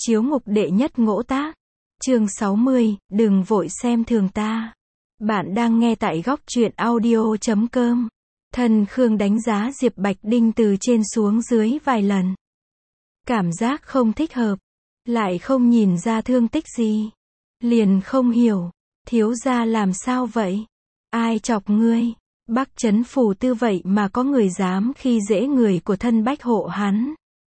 Chiếu ngục đệ nhất ngỗ tác. Chương 60, đừng vội xem thường ta. Bạn đang nghe tại góc truyện audio.com. Thân Khương đánh giá Diệp Bạch Đinh từ trên xuống dưới vài lần. Cảm giác không thích hợp. Lại không nhìn ra thương tích gì. Liền không hiểu. Thiếu gia làm sao vậy? Ai chọc ngươi? Bắc Trấn Phủ Tư vậy mà có người dám khi dễ người của thân Bách hộ hắn.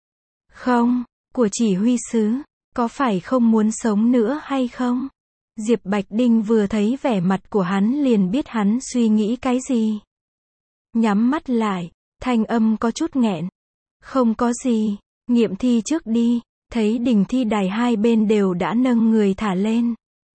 Không, của chỉ huy sứ, có phải không muốn sống nữa hay không? Diệp Bạch Đinh vừa thấy vẻ mặt của hắn liền biết hắn suy nghĩ cái gì. Nhắm mắt lại, thanh âm có chút nghẹn. Không có gì, nghiệm thi trước đi, thấy đình thi đài hai bên đều đã nâng người thả lên.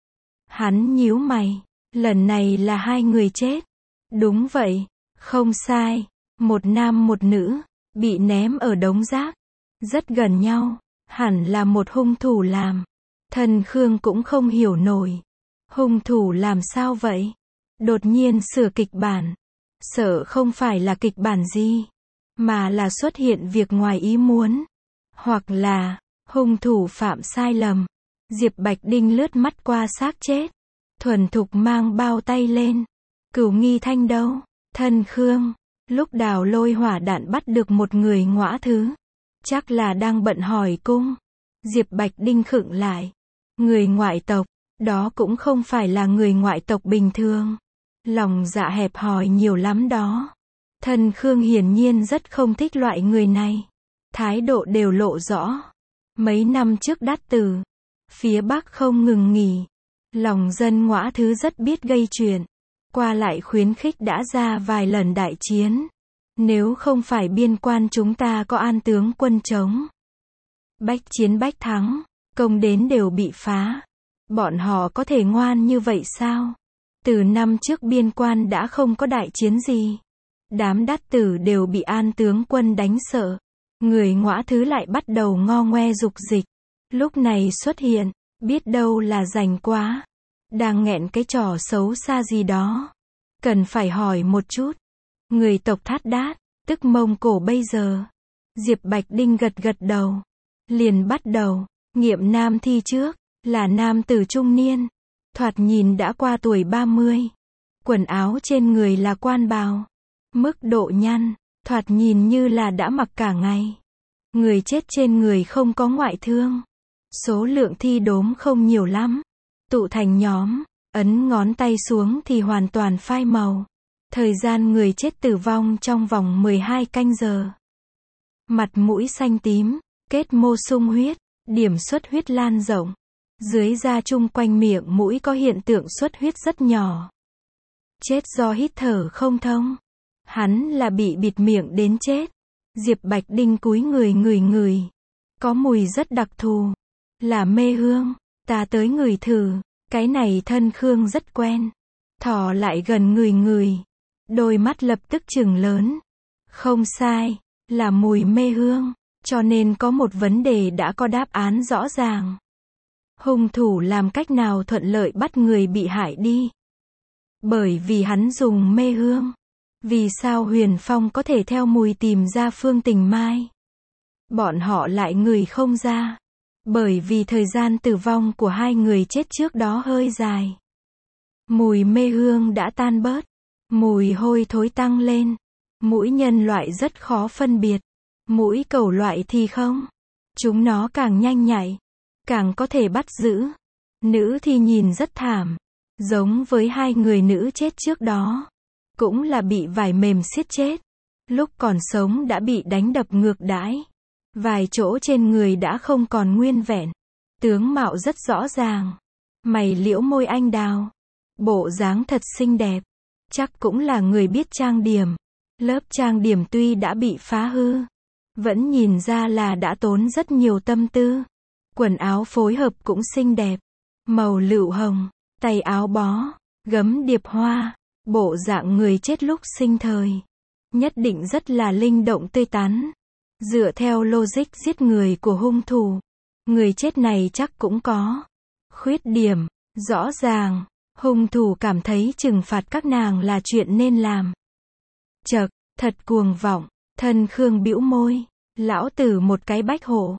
Hắn nhíu mày, lần này là hai người chết. Đúng vậy, không sai, một nam một nữ, bị ném ở đống rác, rất gần nhau, hẳn là một hung thủ làm. Thần Khương cũng không hiểu nổi. Hung thủ làm sao vậy? Đột nhiên sửa kịch bản. Sợ không phải là kịch bản gì, mà là xuất hiện việc ngoài ý muốn. Hoặc là, hung thủ phạm sai lầm. Diệp Bạch Đinh lướt mắt qua xác chết. Thuần thục mang bao tay lên. Cửu Nghi Thanh đâu? Thân Khương. Lúc Đào Lôi hỏa đạn bắt được một người ngõa thứ. Chắc là đang bận hỏi cung. Diệp Bạch Đinh khựng lại. Người ngoại tộc, đó cũng không phải là người ngoại tộc bình thường. Lòng dạ hẹp hòi nhiều lắm đó. Thân Khương hiển nhiên rất không thích loại người này. Thái độ đều lộ rõ. Mấy năm trước Đát Tử, phía Bắc không ngừng nghỉ. Lòng dân ngõa thứ rất biết gây chuyện. Qua lại khuyến khích đã ra vài lần đại chiến. Nếu không phải biên quan chúng ta có an tướng quân chống. Bách chiến bách thắng, công đến đều bị phá. Bọn họ có thể ngoan như vậy sao? Từ năm trước biên quan đã không có đại chiến gì. Đám Đát Tử đều bị an tướng quân đánh sợ. Người ngõa thứ lại bắt đầu ngo ngoe dục dịch. Lúc này xuất hiện, biết đâu là rảnh quá. Đang nghẹn cái trò xấu xa gì đó. Cần phải hỏi một chút. Người tộc Thát Đát, tức Mông Cổ bây giờ. Diệp Bạch Đinh gật gật đầu. Liền bắt đầu, nghiệm nam thi trước, là nam tử trung niên. Thoạt nhìn đã qua tuổi 30. Quần áo trên người là quan bào. Mức độ nhăn, thoạt nhìn như là đã mặc cả ngày. Người chết trên người không có ngoại thương. Số lượng thi đốm không nhiều lắm. Tụ thành nhóm, ấn ngón tay xuống thì hoàn toàn phai màu. Thời gian người chết tử vong trong vòng 12 canh giờ. Mặt mũi xanh tím, kết mô sung huyết, điểm xuất huyết lan rộng. Dưới da chung quanh miệng mũi có hiện tượng xuất huyết rất nhỏ. Chết do hít thở không thông. Hắn là bị bịt miệng đến chết. Diệp Bạch Đinh cúi người ngửi. Có mùi rất đặc thù. Là mê hương. Ta tới ngửi thử. Cái này Thân Khương rất quen. Thò lại gần ngửi. Đôi mắt lập tức trừng lớn. Không sai. Là mùi mê hương. Cho nên có một vấn đề đã có đáp án rõ ràng. Hung thủ làm cách nào thuận lợi bắt người bị hại đi? Bởi vì hắn dùng mê hương. Vì sao Huyền Phong có thể theo mùi tìm ra Phương Tình Mai? Bọn họ lại ngửi không ra. Bởi vì thời gian tử vong của hai người chết trước đó hơi dài. Mùi mê hương đã tan bớt. Mùi hôi thối tăng lên. Mũi nhân loại rất khó phân biệt. Mũi cẩu loại thì không. Chúng nó càng nhanh nhạy, càng có thể bắt giữ. Nữ thì nhìn rất thảm. Giống với hai người nữ chết trước đó. Cũng là bị vải mềm siết chết. Lúc còn sống đã bị đánh đập ngược đãi. Vài chỗ trên người đã không còn nguyên vẹn. Tướng mạo rất rõ ràng. Mày liễu môi anh đào. Bộ dáng thật xinh đẹp. Chắc cũng là người biết trang điểm. Lớp trang điểm tuy đã bị phá hư, vẫn nhìn ra là đã tốn rất nhiều tâm tư. Quần áo phối hợp cũng xinh đẹp. Màu lựu hồng, tay áo bó, gấm điệp hoa. Bộ dạng người chết lúc sinh thời. Nhất định rất là linh động tươi tắn. Dựa theo logic giết người của hung thủ, người chết này chắc cũng có khuyết điểm. Rõ ràng, hung thủ cảm thấy trừng phạt các nàng là chuyện nên làm. Chậc, thật cuồng vọng. Thân Khương bĩu môi. Lão tử một cái Bách hộ.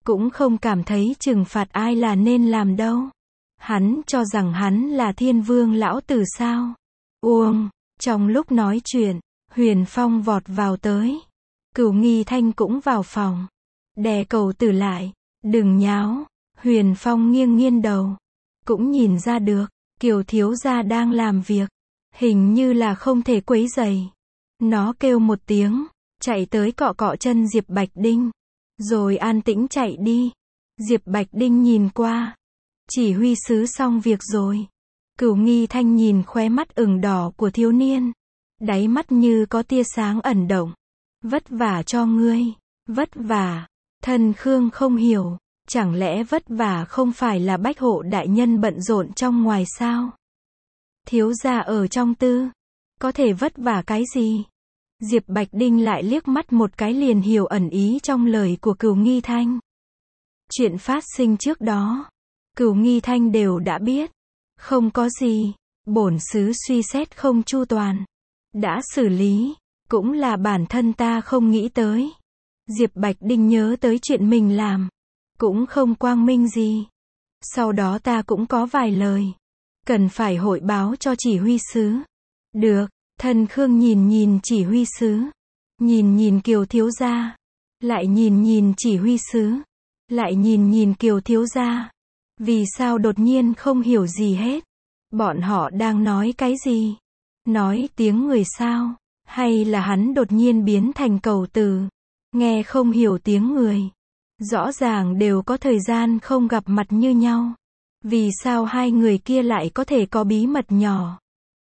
cũng không cảm thấy trừng phạt ai là nên làm đâu. Hắn cho rằng hắn là thiên vương lão tử sao? Uông, trong lúc nói chuyện, Huyền Phong vọt vào tới. Cửu Nghi Thanh cũng vào phòng. Đè Cầu Tử lại, đừng nháo. Huyền Phong nghiêng nghiêng đầu. Cũng nhìn ra được, Kiều thiếu gia đang làm việc. Hình như là không thể quấy rầy. Nó kêu một tiếng, chạy tới cọ cọ chân Diệp Bạch Đinh. Rồi an tĩnh chạy đi. Diệp Bạch Đinh nhìn qua. Chỉ huy sứ xong việc rồi. Cửu Nghi Thanh nhìn khóe mắt ửng đỏ của thiếu niên. Đáy mắt như có tia sáng ẩn động. Vất vả cho ngươi. Vất vả. Thần Khương không hiểu. Chẳng lẽ vất vả không phải là Bách Hộ đại nhân bận rộn trong ngoài sao? Thiếu gia ở trong tư. Có thể vất vả cái gì? Diệp Bạch Đinh lại liếc mắt một cái liền hiểu ẩn ý trong lời của Cửu Nghi Thanh. Chuyện phát sinh trước đó, Cửu Nghi Thanh đều đã biết. Không có gì, bổn sứ suy xét không chu toàn. Đã xử lý, cũng là bản thân ta không nghĩ tới. Diệp Bạch Đinh nhớ tới chuyện mình làm. Cũng không quang minh gì. Sau đó ta cũng có vài lời. Cần phải hội báo cho chỉ huy sứ. Được, Thần Khương nhìn nhìn chỉ huy sứ. Nhìn nhìn Kiều thiếu gia. Lại nhìn nhìn chỉ huy sứ. Lại nhìn nhìn Kiều thiếu gia. Vì sao đột nhiên không hiểu gì hết? Bọn họ đang nói cái gì? Nói tiếng người sao? Hay là hắn đột nhiên biến thành Cầu Tử? Nghe không hiểu tiếng người. Rõ ràng đều có thời gian không gặp mặt như nhau. Vì sao hai người kia lại có thể có bí mật nhỏ?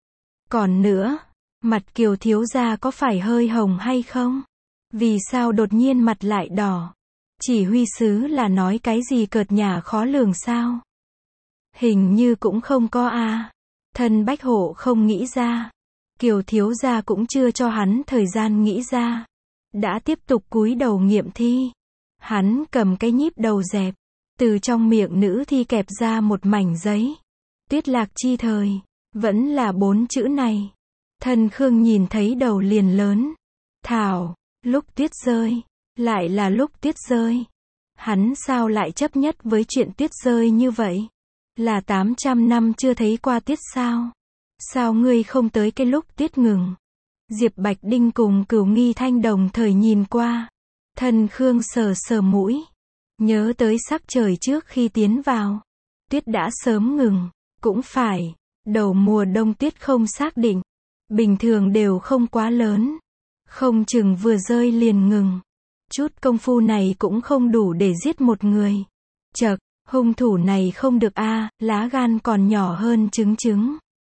Còn nữa, mặt Kiều thiếu gia có phải hơi hồng hay không? Vì sao đột nhiên mặt lại đỏ? Chỉ huy sứ là nói cái gì cợt nhả khó lường sao? Hình như cũng không có a. Thân Bách Hộ không nghĩ ra. Kiều thiếu gia cũng chưa cho hắn thời gian nghĩ ra. Đã tiếp tục cúi đầu nghiệm thi. Hắn cầm cái nhíp đầu dẹp. Từ trong miệng nữ thi kẹp ra một mảnh giấy. Tuyết lạc chi thời. Vẫn là 4 chữ này. Thần Khương nhìn thấy đầu liền lớn. Thảo, lúc tuyết rơi. Lại là lúc tuyết rơi. Hắn sao lại chấp nhất với chuyện tuyết rơi như vậy? Là 800 năm chưa thấy qua tuyết sao? Sao ngươi không tới cái lúc tuyết ngừng? Diệp Bạch Đinh cùng Cửu Nghi Thanh đồng thời nhìn qua. Thần Khương sờ sờ mũi. Nhớ tới sắc trời trước khi tiến vào. Tuyết đã sớm ngừng. Cũng phải. Đầu mùa đông tuyết không xác định. Bình thường đều không quá lớn. Không chừng vừa rơi liền ngừng. Chút công phu này cũng không đủ để giết một người. Chậc, hung thủ này không được a, lá gan còn nhỏ hơn trứng trứng.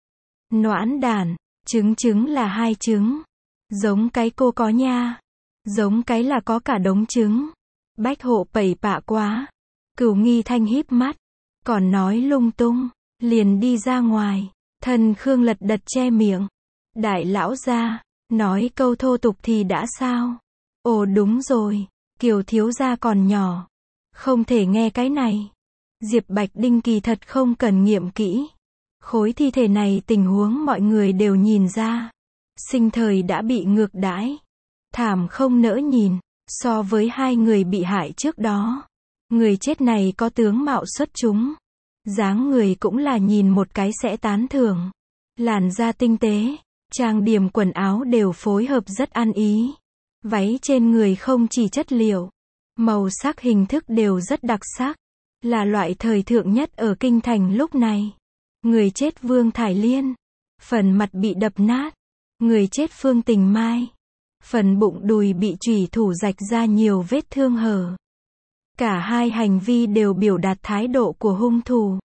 Noãn đản, trứng trứng là 2 trứng. Giống cái cô có nha. Giống cái là có cả đống trứng. Bách Hộ bậy bạ quá. Cửu Nghi Thanh híp mắt. Còn nói lung tung. Liền đi ra ngoài. Thần Khương lật đật che miệng. Đại lão gia, nói câu thô tục thì đã sao? Ồ đúng rồi. Kiều thiếu gia còn nhỏ. Không thể nghe cái này. Diệp Bạch Đinh kỳ thật không cần nghiệm kỹ. Khối thi thể này tình huống mọi người đều nhìn ra. Sinh thời đã bị ngược đãi. Thảm không nỡ nhìn. So với 2 người bị hại trước đó. Người chết này có tướng mạo xuất chúng. Dáng người cũng là nhìn một cái sẽ tán thưởng. Làn da tinh tế. Trang điểm quần áo đều phối hợp rất ăn ý. Váy trên người không chỉ chất liệu. Màu sắc hình thức đều rất đặc sắc. Là loại thời thượng nhất ở kinh thành lúc này. Người chết Vương Thải Liên. Phần mặt bị đập nát. Người chết Phương Tình Mai. Phần bụng đùi bị chủy thủ rạch ra nhiều vết thương hở. Cả hai hành vi đều biểu đạt thái độ của hung thủ.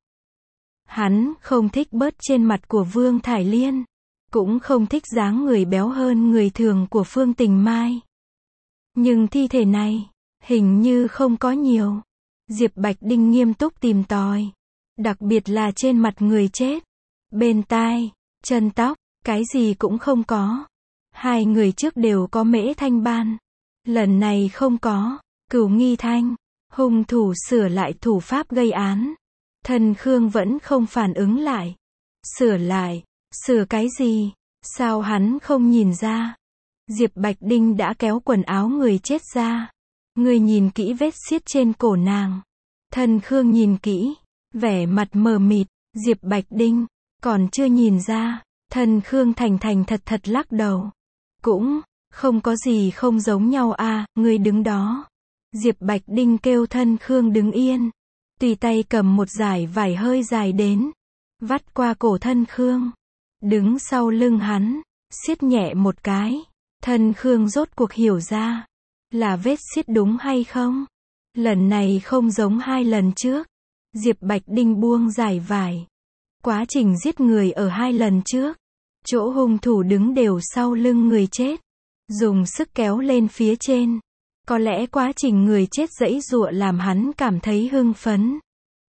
Hắn không thích bớt trên mặt của Vương Thải Liên. Cũng không thích dáng người béo hơn người thường của Phương Tình Mai. Nhưng thi thể này, hình như không có nhiều. Diệp Bạch Đinh nghiêm túc tìm tòi. Đặc biệt là trên mặt người chết. Bên tai, chân tóc, cái gì cũng không có. 2 người trước đều có mễ thanh ban. Lần này không có. Cửu Nghi Thanh, hung thủ sửa lại thủ pháp gây án. Thần Khương vẫn không phản ứng lại. Sửa lại, sửa cái gì? Sao hắn không nhìn ra? Diệp Bạch Đinh đã kéo quần áo người chết ra. Ngươi nhìn kỹ vết xiết trên cổ nàng. Thân Khương nhìn kỹ, vẻ mặt mờ mịt, Diệp Bạch Đinh, còn chưa nhìn ra. Thân Khương thành thành thật thật lắc đầu. Cũng, không có gì không giống nhau à, ngươi đứng đó. Diệp Bạch Đinh kêu Thân Khương đứng yên. Tùy tay cầm một dải vải hơi dài đến. Vắt qua cổ Thân Khương. Đứng sau lưng hắn, siết nhẹ một cái. Thân Khương rốt cuộc hiểu ra. Là vết xiết đúng hay không? Lần này không giống 2 lần trước. Diệp Bạch Đinh buông dải vải. Quá trình giết người ở 2 lần trước. Chỗ hung thủ đứng đều sau lưng người chết. Dùng sức kéo lên phía trên. Có lẽ quá trình người chết giãy giụa làm hắn cảm thấy hưng phấn.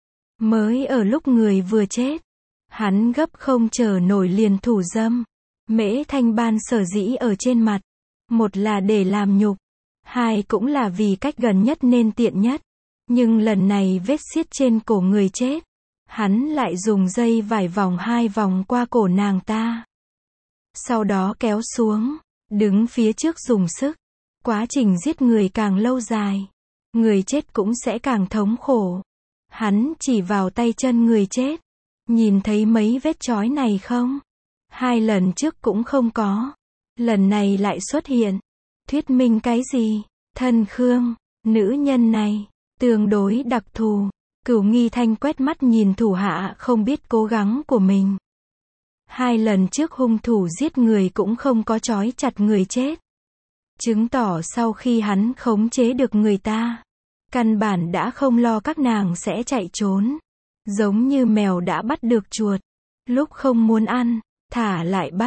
Mới ở lúc người vừa chết. Hắn gấp không chờ nổi liền thủ dâm. Mễ Thanh Ban sở dĩ ở trên mặt. Một là để làm nhục. 2 cũng là vì cách gần nhất nên tiện nhất. Nhưng lần này vết xiết trên cổ người chết. Hắn lại dùng dây vải vòng 2 vòng qua cổ nàng ta. Sau đó kéo xuống. Đứng phía trước dùng sức. Quá trình giết người càng lâu dài. Người chết cũng sẽ càng thống khổ. Hắn chỉ vào tay chân người chết. Nhìn thấy mấy vết chói này không? 2 lần trước cũng không có. Lần này lại xuất hiện. Thuyết minh cái gì? Thân Khương, nữ nhân này, tương đối đặc thù. Cửu Nghi Thanh quét mắt nhìn thủ hạ không biết cố gắng của mình. 2 lần trước hung thủ giết người cũng không có trói chặt người chết. Chứng tỏ sau khi hắn khống chế được người ta, căn bản đã không lo các nàng sẽ chạy trốn. Giống như mèo đã bắt được chuột. Lúc không muốn ăn, thả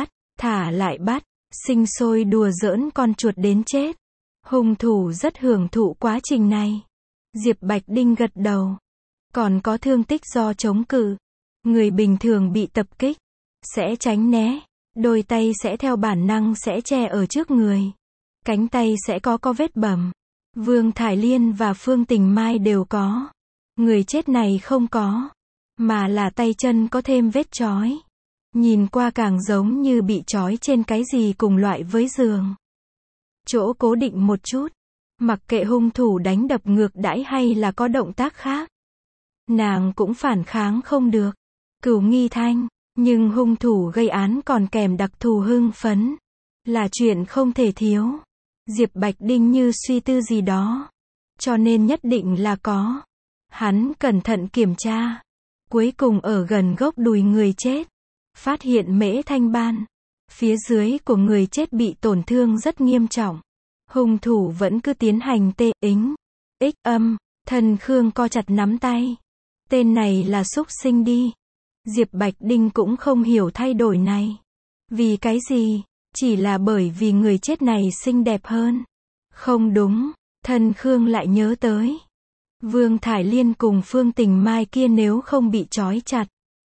lại bắt, sinh sôi đùa giỡn con chuột đến chết. Hung thủ rất hưởng thụ quá trình này. Diệp Bạch Đinh gật đầu. Còn có thương tích do chống cự. Người bình thường bị tập kích, sẽ tránh né. Đôi tay sẽ theo bản năng sẽ che ở trước người. Cánh tay sẽ có vết bầm. Vương Thải Liên và Phương Tình Mai đều có. Người chết này không có. Mà là tay chân có thêm vết chói. Nhìn qua càng giống như bị trói trên cái gì cùng loại với giường. Chỗ cố định một chút. Mặc kệ hung thủ đánh đập ngược đãi hay là có động tác khác. Nàng cũng phản kháng không được. Cửu Nghi Thanh. Nhưng hung thủ gây án còn kèm đặc thù hưng phấn. Là chuyện không thể thiếu. Diệp Bạch Đinh như suy tư gì đó. Cho nên nhất định là có. Hắn cẩn thận kiểm tra. Cuối cùng ở gần gốc đùi người chết. Phát hiện Mễ Thanh Ban. Phía dưới của người chết bị tổn thương rất nghiêm trọng. Hung thủ vẫn cứ tiến hành tê ính. Ích âm. Thân Khương co chặt nắm tay. Tên này là xúc sinh đi. Diệp Bạch Đinh cũng không hiểu thay đổi này. Vì cái gì? Chỉ là bởi vì người chết này xinh đẹp hơn. Không đúng. Thân Khương lại nhớ tới. Vương Thải Liên cùng Phương Tình Mai kia nếu không bị trói chặt.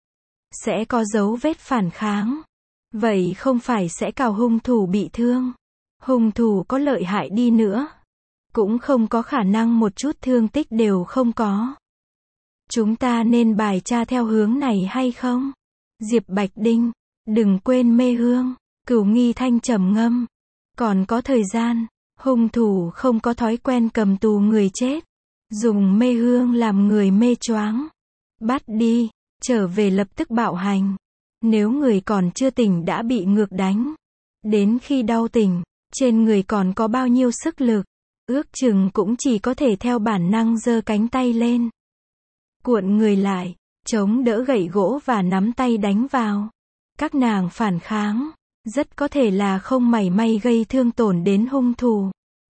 Sẽ có dấu vết phản kháng. Vậy không phải sẽ cào hung thủ bị thương. Hung thủ có lợi hại đi nữa. Cũng không có khả năng một chút thương tích đều không có. Chúng ta nên bài tra theo hướng này hay không? Diệp Bạch Đinh. Đừng quên mê hương. Cửu Nghi Thanh trầm ngâm. Còn có thời gian. Hung thủ không có thói quen cầm tù người chết. Dùng mê hương làm người mê choáng. Bắt đi. Trở về lập tức bạo hành. Nếu người còn chưa tỉnh đã bị ngược đánh. Đến khi đau tỉnh, trên người còn có bao nhiêu sức lực. Ước chừng cũng chỉ có thể theo bản năng giơ cánh tay lên. Cuộn người lại, chống đỡ gậy gỗ và nắm tay đánh vào. Các nàng phản kháng. Rất có thể là không mảy may gây thương tổn đến hung thủ.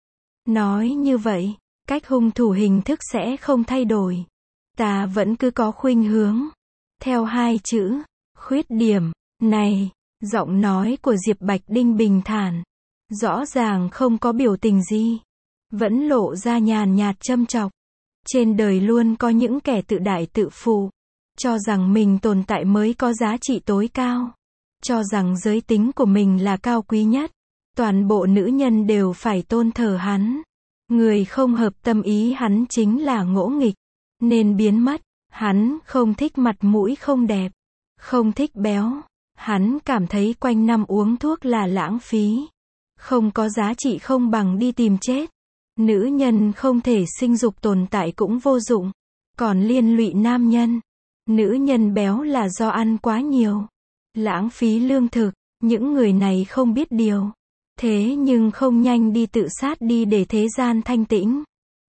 Nói như vậy, cách hung thủ hình thức sẽ không thay đổi. Ta vẫn cứ có khuynh hướng. Theo 2 chữ, khuyết điểm, này, giọng nói của Diệp Bạch Đinh bình thản. Rõ ràng không có biểu tình gì. Vẫn lộ ra nhàn nhạt châm chọc. Trên đời luôn có những kẻ tự đại tự phụ. Cho rằng mình tồn tại mới có giá trị tối cao. Cho rằng giới tính của mình là cao quý nhất. Toàn bộ nữ nhân đều phải tôn thờ hắn. Người không hợp tâm ý hắn chính là ngỗ nghịch. Nên biến mất. Hắn không thích mặt mũi không đẹp. Không thích béo. Hắn cảm thấy quanh năm uống thuốc là lãng phí. Không có giá trị không bằng đi tìm chết. Nữ nhân không thể sinh dục tồn tại cũng vô dụng. Còn liên lụy nam nhân. Nữ nhân béo là do ăn quá nhiều. Lãng phí lương thực. Những người này không biết điều. Thế nhưng không nhanh đi tự sát đi để thế gian thanh tĩnh.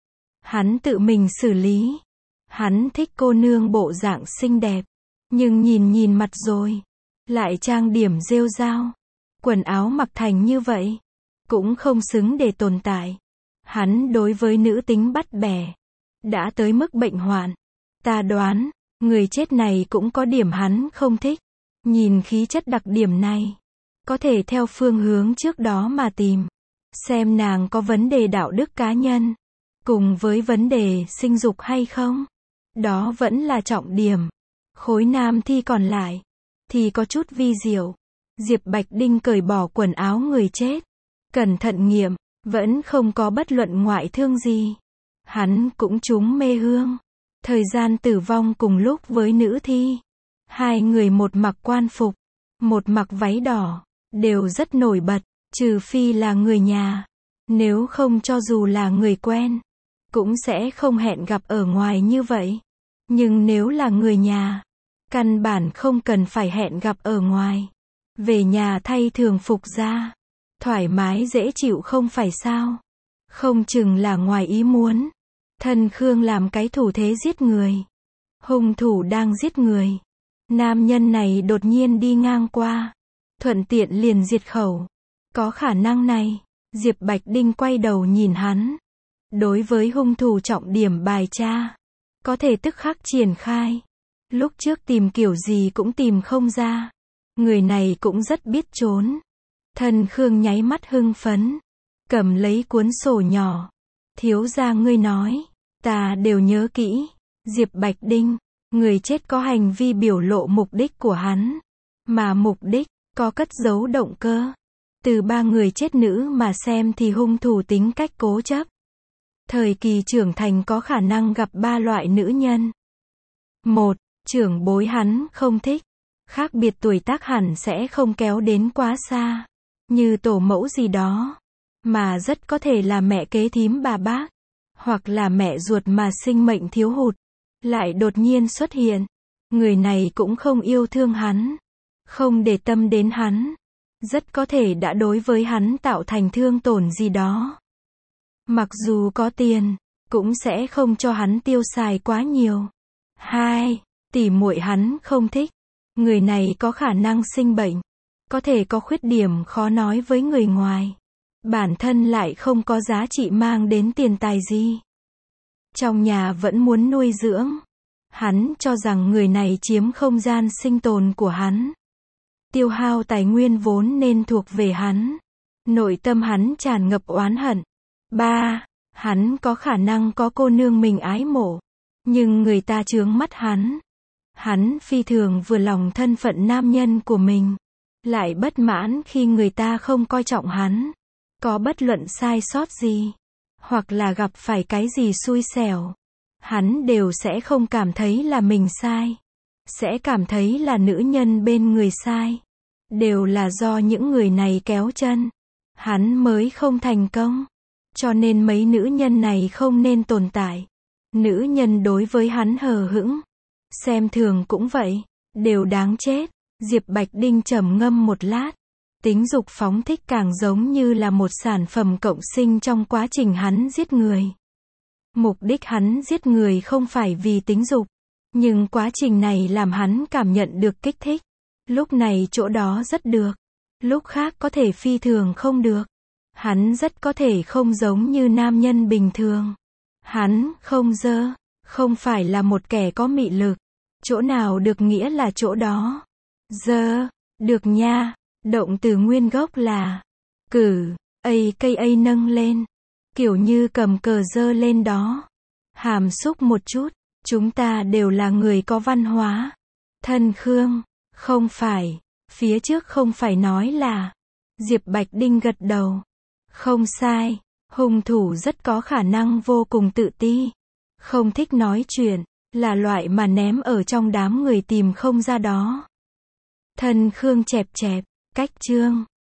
Hắn tự mình xử lý. Hắn thích cô nương bộ dạng xinh đẹp. Nhưng nhìn mặt rồi. Lại trang điểm rêu rao. Quần áo mặc thành như vậy. Cũng không xứng để tồn tại. Hắn đối với nữ tính bắt bẻ. Đã tới mức bệnh hoạn. Ta đoán, người chết này cũng có điểm hắn không thích. Nhìn khí chất đặc điểm này. Có thể theo phương hướng trước đó mà tìm. Xem nàng có vấn đề đạo đức cá nhân. Cùng với vấn đề sinh dục hay không. Đó vẫn là trọng điểm. Khối nam thi còn lại. Thì có chút vi diệu. Diệp Bạch Đinh cởi bỏ quần áo người chết. Cẩn thận nghiệm. Vẫn không có bất luận ngoại thương gì. Hắn cũng trúng mê hương. Thời gian tử vong cùng lúc với nữ thi. Hai người một mặc quan phục. Một mặc váy đỏ. Đều rất nổi bật. Trừ phi là người nhà. Nếu không cho dù là người quen. Cũng sẽ không hẹn gặp ở ngoài như vậy. Nhưng nếu là người nhà. Căn bản không cần phải hẹn gặp ở ngoài. Về nhà thay thường phục ra. Thoải mái dễ chịu không phải sao. Không chừng là ngoài ý muốn. Thân Khương làm cái thủ thế giết người. Hung thủ đang giết người. Nam nhân này đột nhiên đi ngang qua. Thuận tiện liền diệt khẩu. Có khả năng này. Diệp Bạch Đinh quay đầu nhìn hắn. Đối với hung thủ trọng điểm bài tra. Có thể tức khắc triển khai. Lúc trước tìm kiểu gì cũng tìm không ra. Người này cũng rất biết trốn. Thân Khương nháy mắt hưng phấn. Cầm lấy cuốn sổ nhỏ. Thiếu gia ngươi nói. Ta đều nhớ kỹ. Diệp Bạch Đinh. Người chết có hành vi biểu lộ mục đích của hắn. Mà mục đích, có cất giấu động cơ. Từ ba người chết nữ mà xem thì hung thủ tính cách cố chấp. Thời kỳ trưởng thành có khả năng gặp ba loại nữ nhân. Một, trưởng bối hắn không thích. Khác biệt tuổi tác hẳn sẽ không kéo đến quá xa. Như tổ mẫu gì đó. Mà rất có thể là mẹ kế thím bà bác. Hoặc là mẹ ruột mà sinh mệnh thiếu hụt. Lại đột nhiên xuất hiện. Người này cũng không yêu thương hắn. Không để tâm đến hắn. Rất có thể đã đối với hắn tạo thành thương tổn gì đó. Mặc dù có tiền, cũng sẽ không cho hắn tiêu xài quá nhiều. 2. Tỉ muội hắn không thích. Người này có khả năng sinh bệnh. Có thể có khuyết điểm khó nói với người ngoài. Bản thân lại không có giá trị mang đến tiền tài gì. Trong nhà vẫn muốn nuôi dưỡng. Hắn cho rằng người này chiếm không gian sinh tồn của hắn. Tiêu hao tài nguyên vốn nên thuộc về hắn. Nội tâm hắn tràn ngập oán hận. 3. Hắn có khả năng có cô nương mình ái mộ. Nhưng người ta chướng mắt hắn. Hắn phi thường vừa lòng thân phận nam nhân của mình. Lại bất mãn khi người ta không coi trọng hắn. Có bất luận sai sót gì. Hoặc là gặp phải cái gì xui xẻo. Hắn đều sẽ không cảm thấy là mình sai. Sẽ cảm thấy là nữ nhân bên người sai. Đều là do những người này kéo chân. Hắn mới không thành công. Cho nên mấy nữ nhân này không nên tồn tại. Nữ nhân đối với hắn hờ hững. Xem thường cũng vậy. Đều đáng chết. Diệp Bạch Đinh trầm ngâm một lát. Tính dục phóng thích càng giống như là một sản phẩm cộng sinh trong quá trình hắn giết người. Mục đích hắn giết người không phải vì tính dục. Nhưng quá trình này làm hắn cảm nhận được kích thích. Lúc này chỗ đó rất được. Lúc khác có thể phi thường không được. Hắn rất có thể không giống như nam nhân bình thường. Hắn không dơ. Không phải là một kẻ có mị lực. Chỗ nào được nghĩa là chỗ đó. Dơ. Được nha. Động từ nguyên gốc là cử. AKA nâng lên. Kiểu như cầm cờ dơ lên đó. Hàm xúc một chút. Chúng ta đều là người có văn hóa. Thân Khương. Không phải. Phía trước không phải nói là. Diệp Bạch Đinh gật đầu. Không sai. Hung thủ rất có khả năng vô cùng tự ti. Không thích nói chuyện. Là loại mà ném ở trong đám người tìm không ra đó. Thân Khương chẹp chẹp. Cách chương.